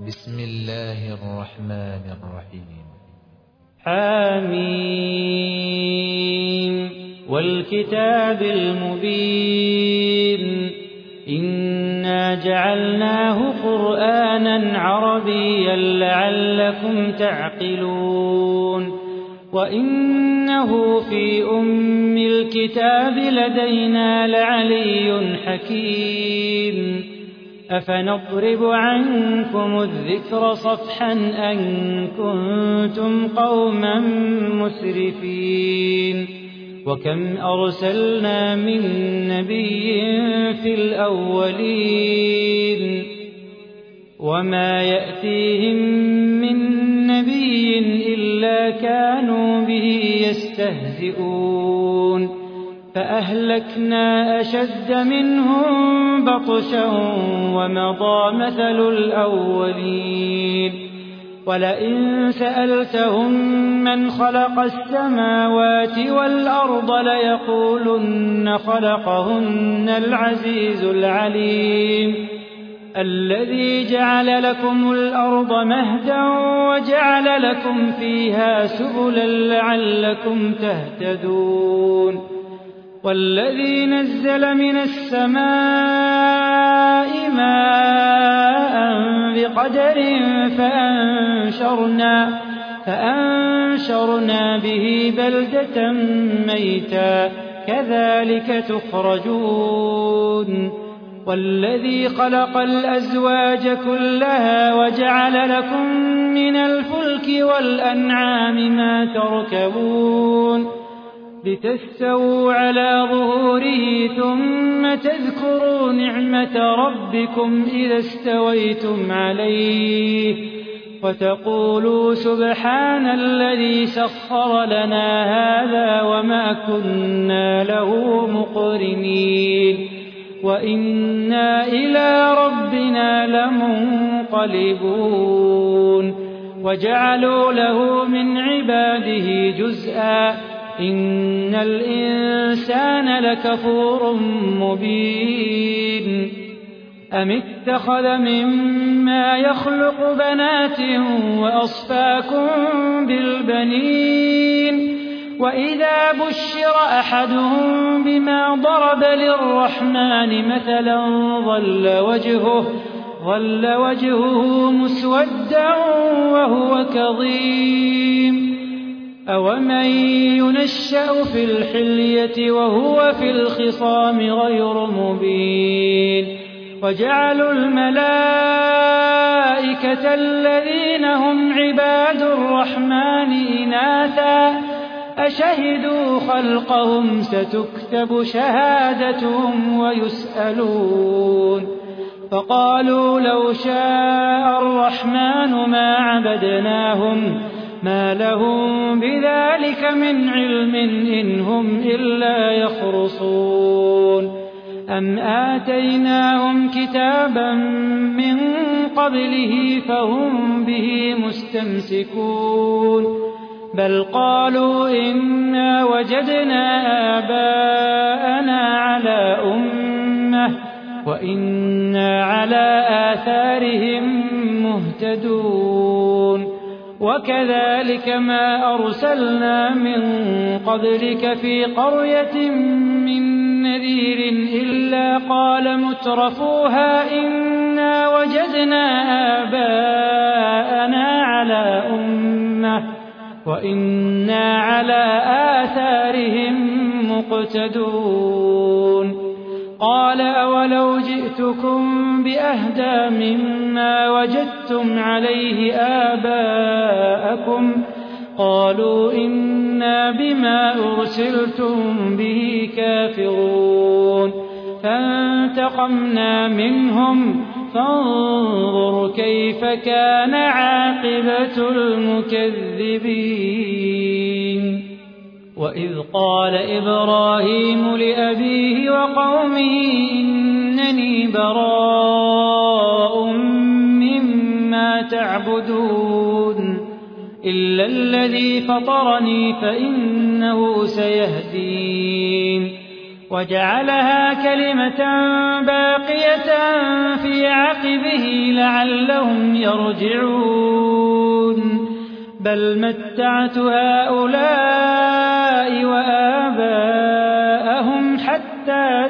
بسم الله الرحمن الرحيم. حميم والكتاب المبين إنا جعلناه قرآنا عربيا لعلكم تعقلون وإنه في أم الكتاب لدينا لعلي حكيم أفنضرب عنكم الذكر صفحا أن كنتم قوما مسرفين وكم أرسلنا من نبي في الأولين وما يأتيهم من نبي إلا كانوا به يستهزئون فأهلكنا أشد منهم بطشا ومضى مثل الأولين ولئن سألتهم من خلق السماوات والأرض ليقولن خلقهن العزيز العليم الذي جعل لكم الأرض مهدا وجعل لكم فيها سبلا لعلكم تهتدون والذي نزل من السماء ماء بقدر فأنشرنا به بلدة ميتا كذلك تخرجون والذي خلق الأزواج كلها وجعل لكم من الفلك والأنعام ما تركبون لتستووا على ظهوره ثم تذكروا نعمة ربكم إذا استويتم عليه وتقولوا سبحان الذي سخر لنا هذا وما كنا له مقرنين وإنا إلى ربنا لمنقلبون وجعلوا له من عباده جزءا إن الإنسان لكفور مبين أم اتخذ مما يخلق بنات وأصفاكم بالبنين وإذا بشر أحدهم بما ضرب للرحمن مثلا ظل وجهه مسودا وهو كظيم أومن ينشأ في الحلية وهو في الخصام غير مبين وجعلوا الملائكة الذين هم عباد الرحمن إناثا أشهدوا خلقهم ستكتب شهادتهم ويسألون فقالوا لو شاء الرحمن ما عبدناهم ما لهم بذلك من علم إن هم إلا يخرصون أم آتيناهم كتابا من قبله فهم به مستمسكون بل قالوا إنا وجدنا آباءنا على أمة وإنا على آثارهم مهتدون وكذلك ما أرسلنا من قبلك في قرية من نذير إلا قال مترفوها إنا وجدنا آباءنا على أمة وإنا على آثارهم مقتدون قال أولو جئتكم بأهدى مما وجدتم عليه آباءكم قالوا إنا بما أرسلتم به كافرون فانتقمنا منهم فانظر كيف كان عاقبة المكذبين وإذ قال إبراهيم لأبيه وقومه إنني براء مما تعبدون إلا الذي فطرني فإنه سيهدين وجعلها كلمة باقية في عقبه لعلهم يرجعون بل متعت هؤلاء وآباءهم حتى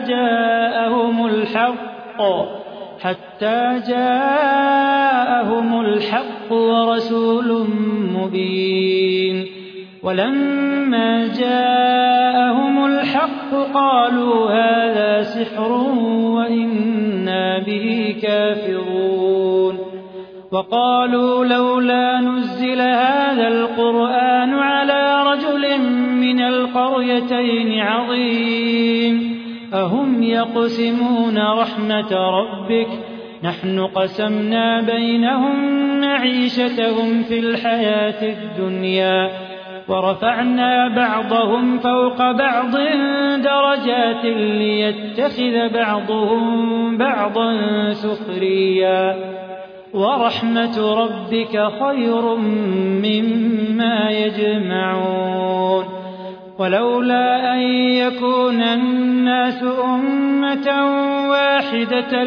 جاءهم الحق ورسول مبين ولما جاءهم الحق قالوا هذا سحر وإنا به كافرون وقالوا لولا نزل هذا القرآن على رجل من القريتين عظيم أهم يقسمون رحمة ربك نحن قسمنا بينهم معيشتهم في الحياة الدنيا ورفعنا بعضهم فوق بعض درجات ليتخذ بعضهم بعضا سخريا ورحمة ربك خير مما يجمعون ولولا أن يكون الناس أمة واحدة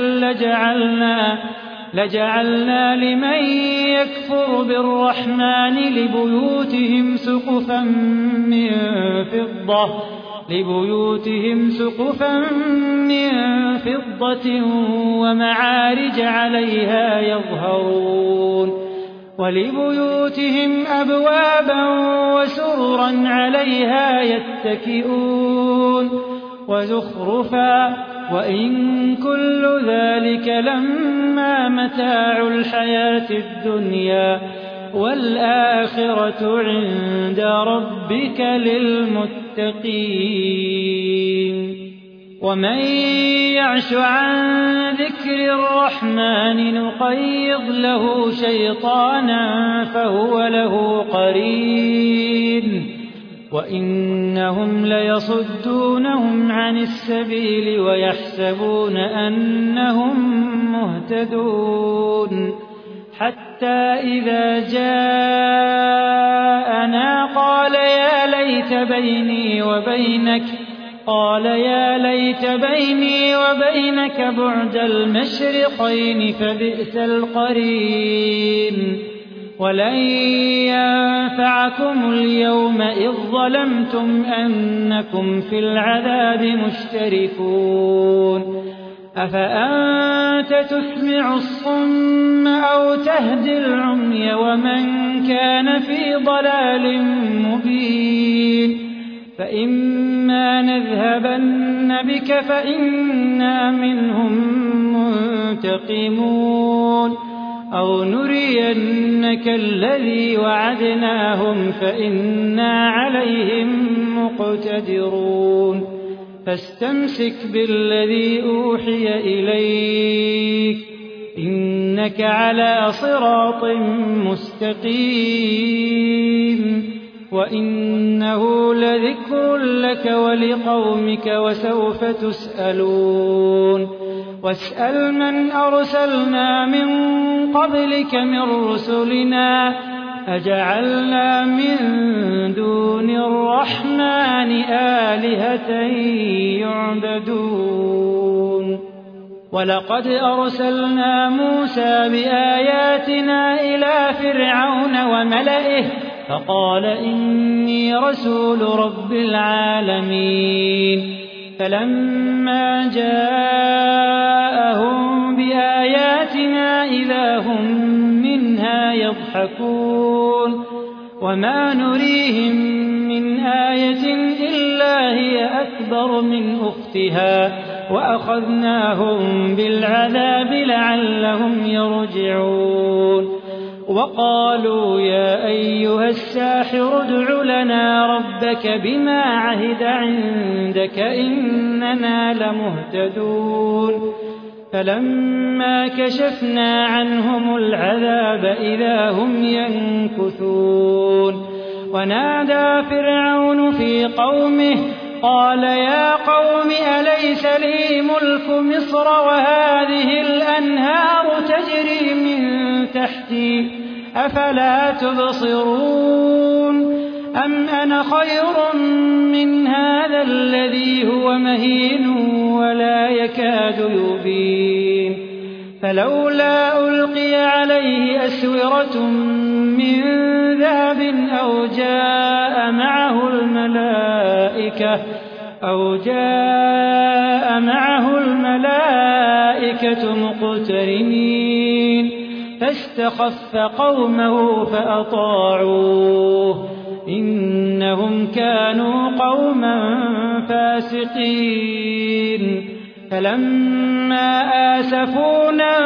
لجعلنا لمن يكفر بالرحمن لبيوتهم سقفا من فضة ومعارج عليها يظهرون ولبيوتهم أبوابا وسررا عليها يتكئون وزخرفا وإن كل ذلك لما متاع الحياة الدنيا والآخرة عند ربك للمتقين ومن يعش عن ذكر الرحمن نقيض له شيطانا فهو له قرين وإنهم ليصدونهم عن السبيل ويحسبون أنهم مهتدون حتى إذا جاءنا قال يا ليت بيني وبينك بعد المشرقين فبئس القرين ولن ينفعكم اليوم إذ ظلمتم أنكم في العذاب مشتركون أفأنت تسمع الصم أو تهدي العمي ومن كان في ضلال مبين فإما نذهبن بك فإنا منهم منتقمون أو نرينك الذي وعدناهم فإنا عليهم مقتدرون فاستمسك بالذي أوحي إليك إنك على صراط مستقيم وإنه لذكر لك ولقومك وسوف تسألون واسأل من أرسلنا من قبلك من رسلنا أجعلنا من دون الرحمن آلهة يعبدون ولقد أرسلنا موسى بآياتنا إلى فرعون وملئه فقال إني رسول رب العالمين فلما جاءهم بآياتنا إذا هم منها يضحكون وما نريهم من آية إلا هي أكبر من أختها وأخذناهم بالعذاب لعلهم يرجعون وقالوا يا أيها الساحر ادع لنا ربك بما عهد عندك إننا لمهتدون فلما كشفنا عنهم العذاب إذا هم ينكثون ونادى فرعون في قومه قال يا قوم أليس لي ملك مصر وهذه الأنهار تجري من تحتي أفلا تبصرون أم أنا خير من هذا الذي هو مهين ولا يكاد يبين فلولا ألقي عليه أسورة من ذهب أو جاء معه الملائكة مقترنين فاستخف قومه فأطاعوه إنهم كانوا قوما فاسقين فلما آسفونا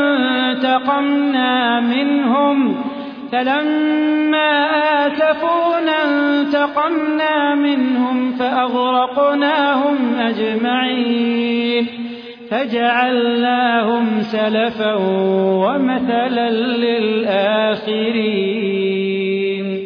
انتقمنا منهم فأغرقناهم أجمعين فجعلناهم سلفا ومثلا للآخرين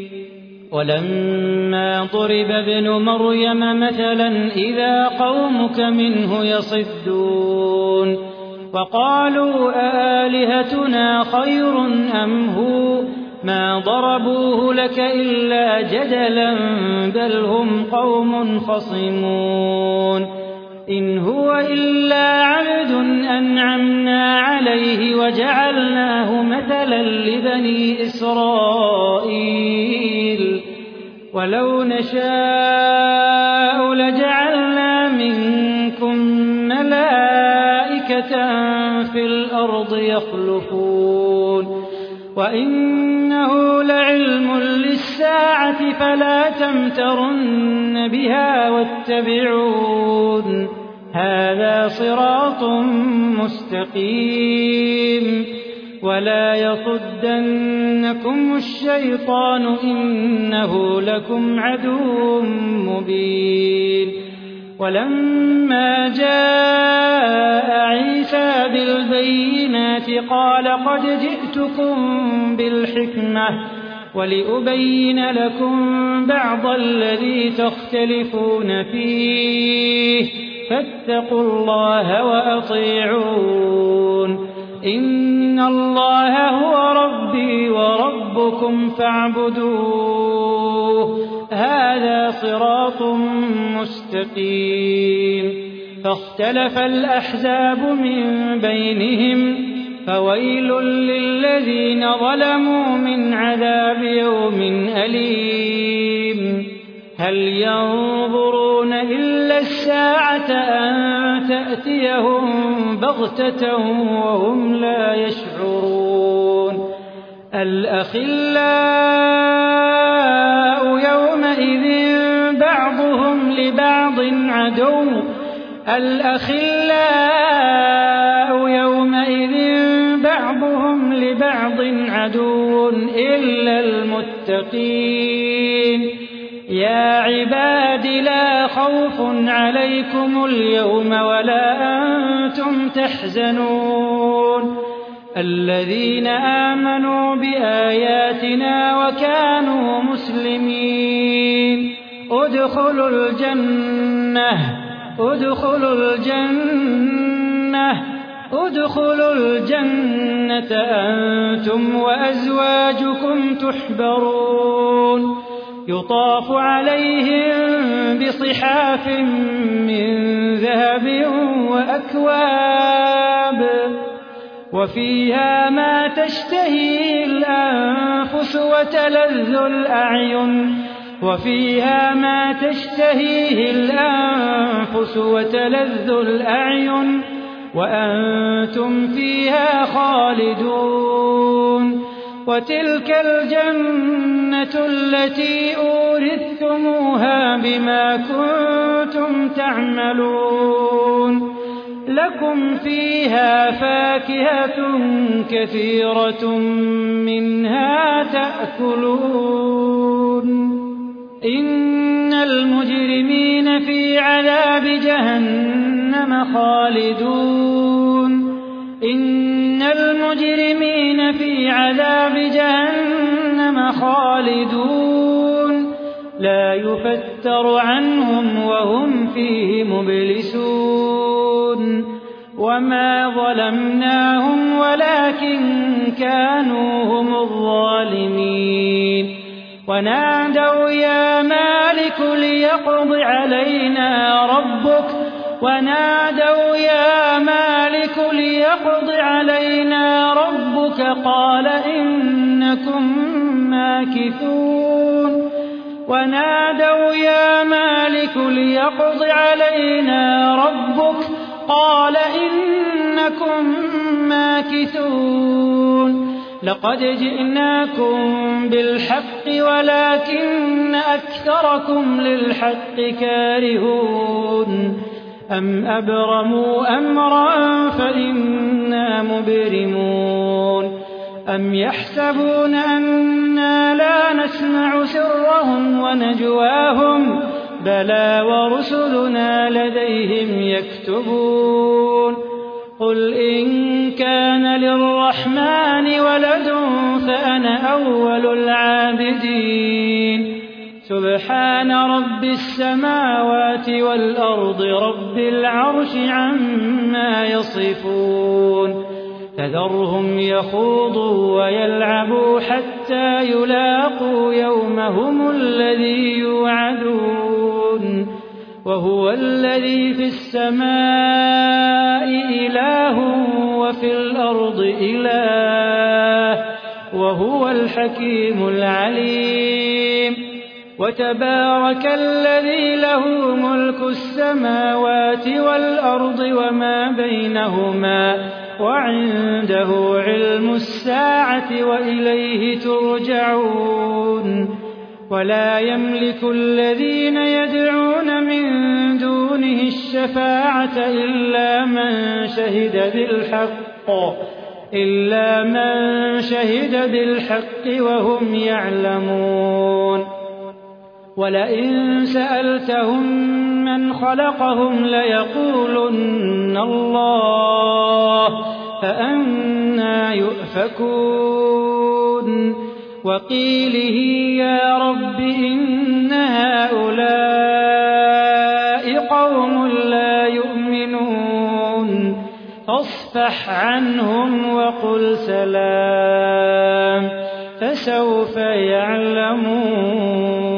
ولما ضرب ابن مريم مثلا إذا قومك منه يصدون وقالوا أآلهتنا خير أم هو ما ضربوه لك إلا جدلا بل هم قوم خصمون إن هو إلا عبد أنعمنا عليه وجعلناه مثلا لبني إسرائيل ولو نشاء لجعلنا منكم ملائكة في الأرض يخلفون وإنه لعلم للساعة فلا تمترن بها واتبعون هذا صراط مستقيم ولا يصدنكم الشيطان إنه لكم عدو مبين ولما جاء عيسى بالبينات قال قد جئتكم بالحكمة ولأبين لكم بعض الذي تختلفون فيه فاتقوا الله وأطيعون إن الله هو ربي وربكم فاعبدوه هذا صراط مستقيم فاختلف الأحزاب من بينهم فويل للذين ظلموا من عذاب يوم أليم هل ينظرون إلا الساعة أن تأتيهم بغتة وهم لا يشعرون الأخلاء يومئذ بعضهم لبعض عدو إلا المتقين يا عباد لا خوف عليكم اليوم ولا أنتم تحزنون الذين آمنوا بآياتنا وكانوا مسلمين ادخلوا الجنة أنتم وأزواجكم تحبرون يطاف عليهم بصحاف من ذهب وأكواب وفيها ما تشتهيه الأنفس وتلذ الأعين وأنتم فيها خالدون وتلك الجنة التي أورثتموها بما كنتم تعملون لكم فيها فاكهة كثيرة منها تأكلون إن المجرمين في عذاب جهنم خالدون لا يفتر عنهم وهم فيه مبلسون وما ظلمناهم ولكن كانوا هم الظالمين ونادوا يا مالك ليقض علينا ربك قال إنكم ماكثون لقد جئناكم بالحق ولكن أكثركم للحق كارهون أم أبرموا أمرا فإنا مبرمون أم يحسبون أنا لا نسمع سرهم ونجواهم بلى ورسلنا لديهم يكتبون قل إن كان للرحمن ولد فأنا أول العابدين سبحان رب السماوات والأرض رب العرش عما يصفون فذرهم يخوضوا ويلعبوا حتى يلاقوا يومهم الذي يوعدون وهو الذي في السماء إله وفي الأرض إله وهو الحكيم العليم وتبارك الذي له ملك السماوات والأرض وما بينهما وعنده علم الساعة وإليه ترجعون ولا يملك الذين يدعون من دونه الشفاعة إلا من شهد بالحق وهم يعلمون ولئن سألتهم من خلقهم ليقولن الله فأنى يؤفكون وقيله يا رب إن هؤلاء قوم لا يؤمنون فاصفح عنهم وقل سلام فسوف يعلمون